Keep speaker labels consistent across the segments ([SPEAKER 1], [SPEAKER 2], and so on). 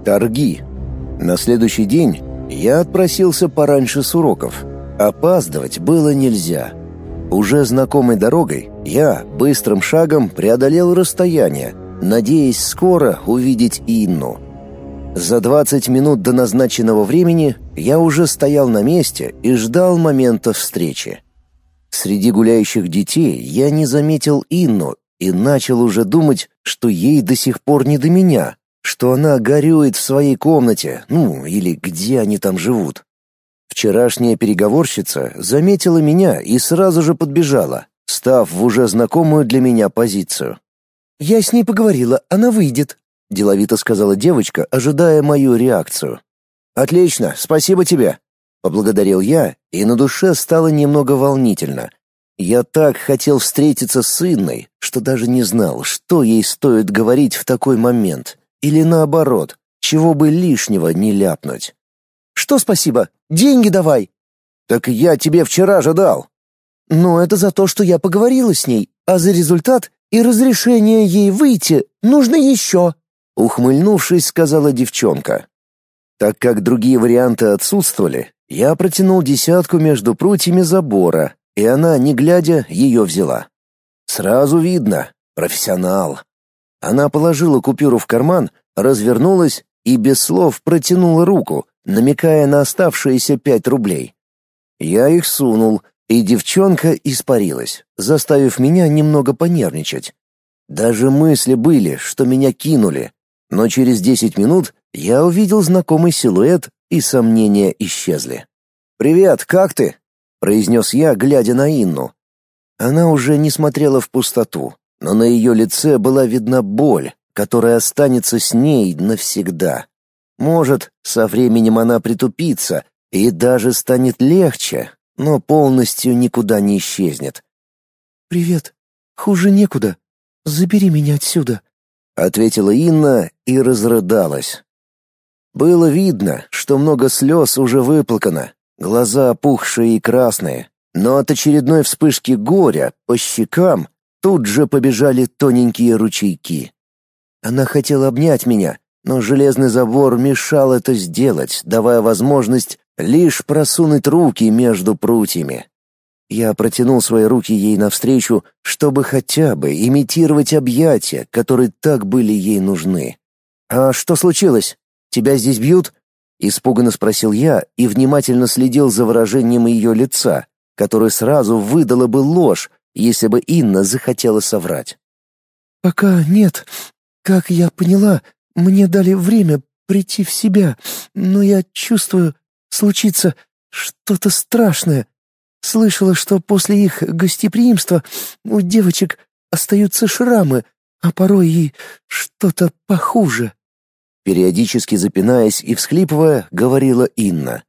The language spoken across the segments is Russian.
[SPEAKER 1] Торги. На следующий день я отпросился пораньше с уроков. Опаздывать было нельзя. Уже знакомой дорогой я быстрым шагом преодолел расстояние, надеясь скоро увидеть Инну. За 20 минут до назначенного времени я уже стоял на месте и ждал момента встречи. Среди гуляющих детей я не заметил Инну и начал уже думать, что ей до сих пор не до меня, что она горюет в своей комнате, или где они там живут. Вчерашняя переговорщица заметила меня и сразу же подбежала, став в уже знакомую для меня позицию.
[SPEAKER 2] «Я с ней поговорила, она выйдет», — деловито сказала девочка, ожидая мою реакцию.
[SPEAKER 1] «Отлично, спасибо тебе», — поблагодарил я, и на душе стало немного волнительно. Я так хотел встретиться с Инной, что даже не знал, что ей стоит говорить в такой момент, или наоборот, чего бы лишнего не ляпнуть.
[SPEAKER 2] «Что спасибо? Деньги давай!»
[SPEAKER 1] «Так я тебе вчера же дал!»
[SPEAKER 2] «Но это за то, что я поговорила с ней, а за результат и разрешение ей выйти нужно еще!»
[SPEAKER 1] Ухмыльнувшись, сказала девчонка. Так как другие варианты отсутствовали, я протянул десятку между прутьями забора, и она, не глядя, ее взяла. Сразу видно — профессионал. Она положила купюру в карман, развернулась и без слов протянула руку, намекая на оставшиеся 5 рублей. Я их сунул, и девчонка испарилась, заставив меня немного понервничать. Даже мысли были, что меня кинули, но через 10 минут я увидел знакомый силуэт, и сомнения исчезли. «Привет, как ты?» — произнес я, глядя на Инну. Она уже не смотрела в пустоту, но на ее лице была видна боль, которая останется с ней навсегда. Может, со временем она притупится и даже станет легче, но полностью никуда не исчезнет.
[SPEAKER 2] «Привет. Хуже некуда. Забери меня отсюда»,
[SPEAKER 1] — ответила Инна и разрыдалась. Было видно, что много слез уже выплакано, глаза опухшие и красные, но от очередной вспышки горя по щекам тут же побежали тоненькие ручейки. Она хотела обнять меня, но железный забор мешал это сделать, давая возможность лишь просунуть руки между прутьями. Я протянул свои руки ей навстречу, чтобы хотя бы имитировать объятия, которые так были ей нужны. «А что случилось? Тебя здесь бьют?» — испуганно спросил я и внимательно следил за выражением ее лица, которое сразу выдало бы ложь, если бы Инна захотела соврать.
[SPEAKER 2] «Пока нет. Как я поняла, мне дали время прийти в себя, но я чувствую, случится что-то страшное. Слышала, что после их гостеприимства у девочек остаются шрамы, а порой и что-то похуже».
[SPEAKER 1] Периодически запинаясь и всхлипывая, говорила Инна.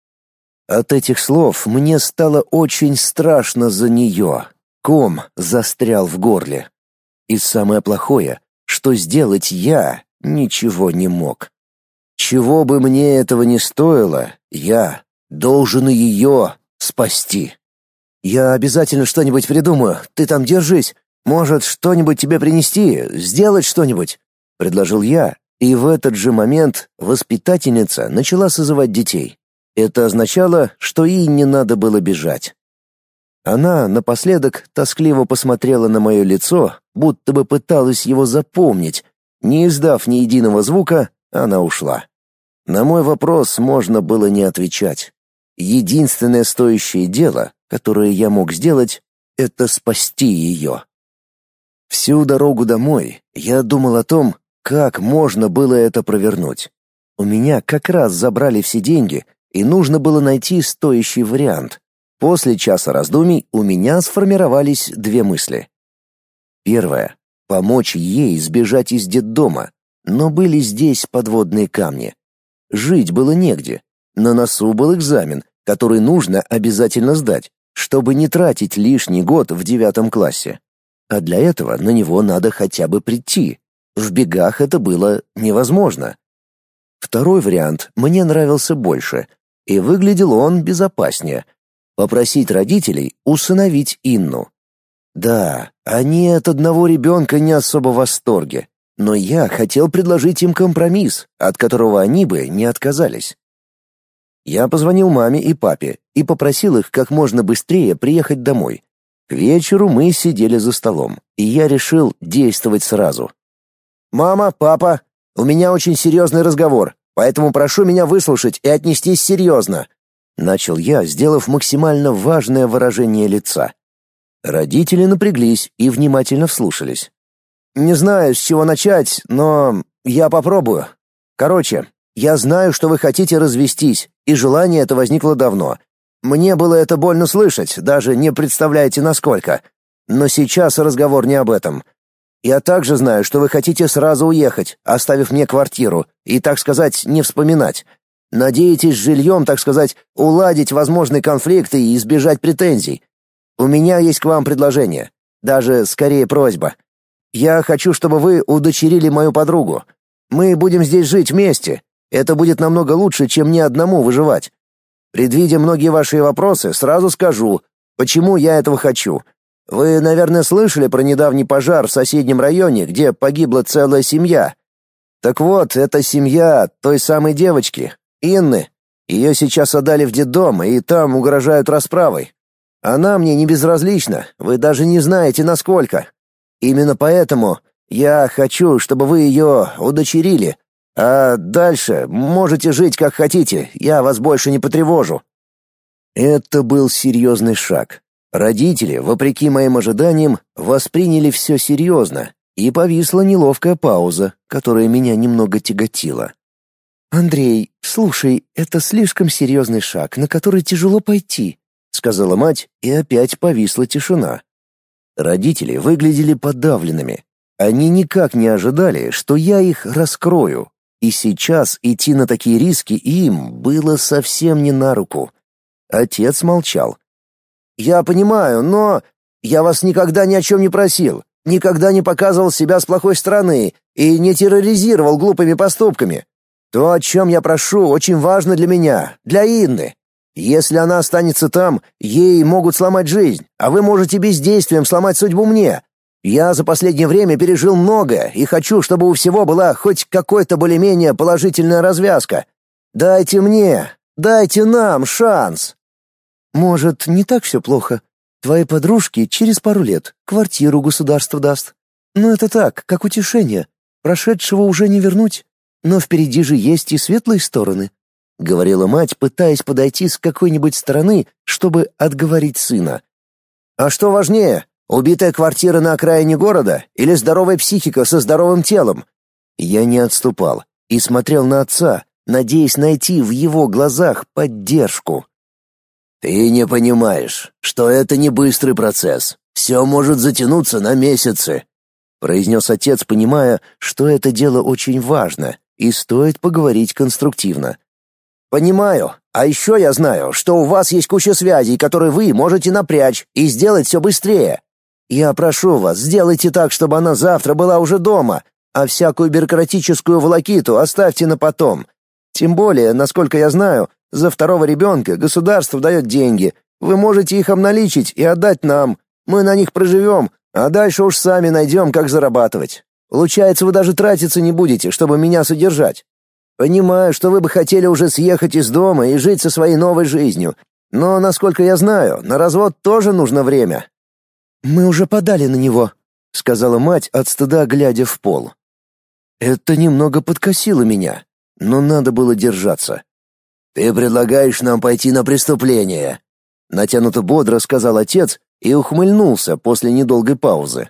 [SPEAKER 1] От этих слов мне стало очень страшно за нее. Ком застрял в горле. И самое плохое, что сделать я ничего не мог. Чего бы мне этого ни стоило, я должен ее спасти. «Я обязательно что-нибудь придумаю, ты там держись. Может, что-нибудь тебе принести, сделать что-нибудь?» — предложил я, и в этот же момент воспитательница начала созывать детей. Это означало, что ей не надо было бежать. Она напоследок тоскливо посмотрела на мое лицо, будто бы пыталась его запомнить. Не издав ни единого звука, она ушла. На мой вопрос можно было не отвечать. Единственное стоящее дело, которое я мог сделать, это спасти ее. Всю дорогу домой я думал о том, как можно было это провернуть. У меня как раз забрали все деньги, и нужно было найти стоящий вариант. После часа раздумий у меня сформировались 2 мысли. Первая — помочь ей сбежать из детдома, но были здесь подводные камни. Жить было негде, на носу был экзамен, который нужно обязательно сдать, чтобы не тратить лишний год в 9 классе. А для этого на него надо хотя бы прийти. В бегах это было невозможно. Второй вариант мне нравился больше, и выглядел он безопаснее. Попросить родителей усыновить Инну. Да, они от одного ребенка не особо в восторге, но я хотел предложить им компромисс, от которого они бы не отказались. Я позвонил маме и папе и попросил их как можно быстрее приехать домой. К вечеру мы сидели за столом, и я решил действовать сразу. «Мама, папа, у меня очень серьезный разговор, поэтому прошу меня выслушать и отнестись серьезно», начал я, сделав максимально важное выражение лица. Родители напряглись и внимательно вслушались. «Не знаю, с чего начать, но я попробую. Короче, я знаю, что вы хотите развестись, и желание это возникло давно. Мне было это больно слышать, даже не представляете насколько. Но сейчас разговор не об этом. Я также знаю, что вы хотите сразу уехать, оставив мне квартиру, и, так сказать, не вспоминать. Надеетесь с жильем, так сказать, уладить возможные конфликты и избежать претензий. У меня есть к вам предложение, даже скорее просьба. Я хочу, чтобы вы удочерили мою подругу. Мы будем здесь жить вместе. Это будет намного лучше, чем мне одному выживать. Предвидя многие ваши вопросы, сразу скажу, почему я этого хочу. Вы, наверное, слышали про недавний пожар в соседнем районе, где погибла целая семья. Так вот, эта семья той самой девочки, Инны. Ее сейчас отдали в детдом, и там угрожают расправой. Она мне не безразлична, вы даже не знаете, насколько. Именно поэтому я хочу, чтобы вы ее удочерили. А дальше можете жить как хотите, я вас больше не потревожу». Это был серьезный шаг. Родители, вопреки моим ожиданиям, восприняли все серьезно, и повисла неловкая пауза, которая меня немного тяготила.
[SPEAKER 2] «Андрей, слушай, это слишком серьезный шаг, на который тяжело пойти»,
[SPEAKER 1] сказала мать, и опять повисла тишина. Родители выглядели подавленными. Они никак не ожидали, что я их раскрою. И сейчас идти на такие риски им было совсем не на руку. Отец молчал. «Я понимаю, но я вас никогда ни о чем не просил, никогда не показывал себя с плохой стороны и не терроризировал глупыми поступками. То, о чем я прошу, очень важно для меня, для Инны. Если она останется там, ей могут сломать жизнь, а вы можете бездействием сломать судьбу мне. Я за последнее время пережил многое и хочу, чтобы у всего была хоть какой-то более-менее положительная развязка. Дайте мне, дайте нам шанс».
[SPEAKER 2] «Может, не так все плохо? Твоей подружке через пару лет квартиру государство даст. Но это так, как утешение. Прошедшего уже не вернуть. Но впереди же есть и светлые стороны», — говорила мать, пытаясь подойти с какой-нибудь стороны, чтобы отговорить сына.
[SPEAKER 1] «А что важнее? Убитая квартира на окраине города или здоровая психика со здоровым телом?» Я не отступал и смотрел на отца, надеясь найти в его глазах поддержку. «Ты не понимаешь, что это не быстрый процесс. Все может затянуться на месяцы», — произнес отец, понимая, что это дело очень важно и стоит поговорить конструктивно. «Понимаю. А еще я знаю, что у вас есть куча связей, которые вы можете напрячь и сделать все быстрее. Я прошу вас, сделайте так, чтобы она завтра была уже дома, а всякую бюрократическую волокиту оставьте на потом. Тем более, насколько я знаю, за второго ребенка государство дает деньги. Вы можете их обналичить и отдать нам. Мы на них проживем, а дальше уж сами найдем, как зарабатывать. Получается, вы даже тратиться не будете, чтобы меня содержать. Понимаю, что вы бы хотели уже съехать из дома и жить со своей новой жизнью. Но, насколько я знаю, на развод тоже нужно время».
[SPEAKER 2] «Мы уже подали на него», — сказала мать от стыда, глядя в пол.
[SPEAKER 1] Это немного подкосило меня, но надо было держаться. «Ты предлагаешь нам пойти на преступление?» Натянуто бодро сказал отец и ухмыльнулся после недолгой паузы.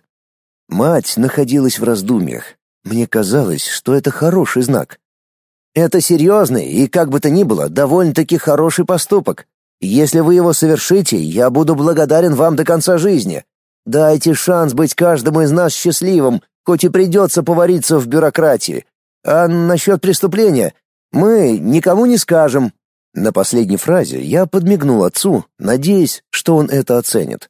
[SPEAKER 1] Мать находилась в раздумьях. Мне казалось, что это хороший знак. «Это серьезный и, как бы то ни было, довольно-таки хороший поступок. Если вы его совершите, я буду благодарен вам до конца жизни. Дайте шанс быть каждому из нас счастливым, хоть и придется повариться в бюрократии. А насчет преступления мы никому не скажем». На последней фразе я подмигнул отцу, надеясь, что он это оценит.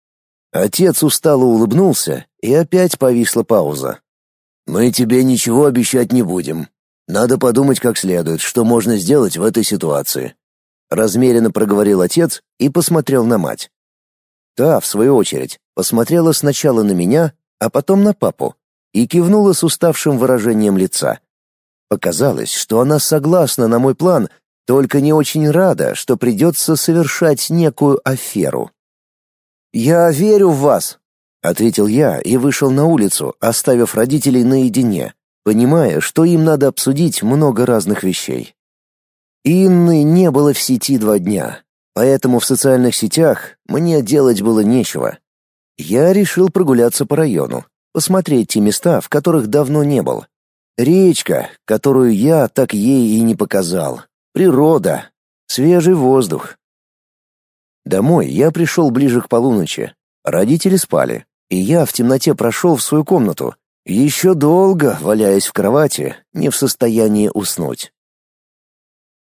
[SPEAKER 1] Отец устало улыбнулся, и опять повисла пауза. «Мы тебе ничего обещать не будем. Надо подумать как следует, что можно сделать в этой ситуации», — размеренно проговорил отец и посмотрел на мать. Та, в свою очередь, посмотрела сначала на меня, а потом на папу, и кивнула с уставшим выражением лица. Показалось, что она согласна на мой план, только не очень рада, что придется совершать некую аферу. «Я верю в вас», — ответил я и вышел на улицу, оставив родителей наедине, понимая, что им надо обсудить много разных вещей. Инны не было в сети 2 дня, поэтому в социальных сетях мне делать было нечего. Я решил прогуляться по району, посмотреть те места, в которых давно не был. Речка, которую я так ей и не показал. Природа, свежий воздух. Домой я пришел ближе к полуночи. Родители спали, и я в темноте прошел в свою комнату, еще долго валяясь в кровати, не в состоянии уснуть.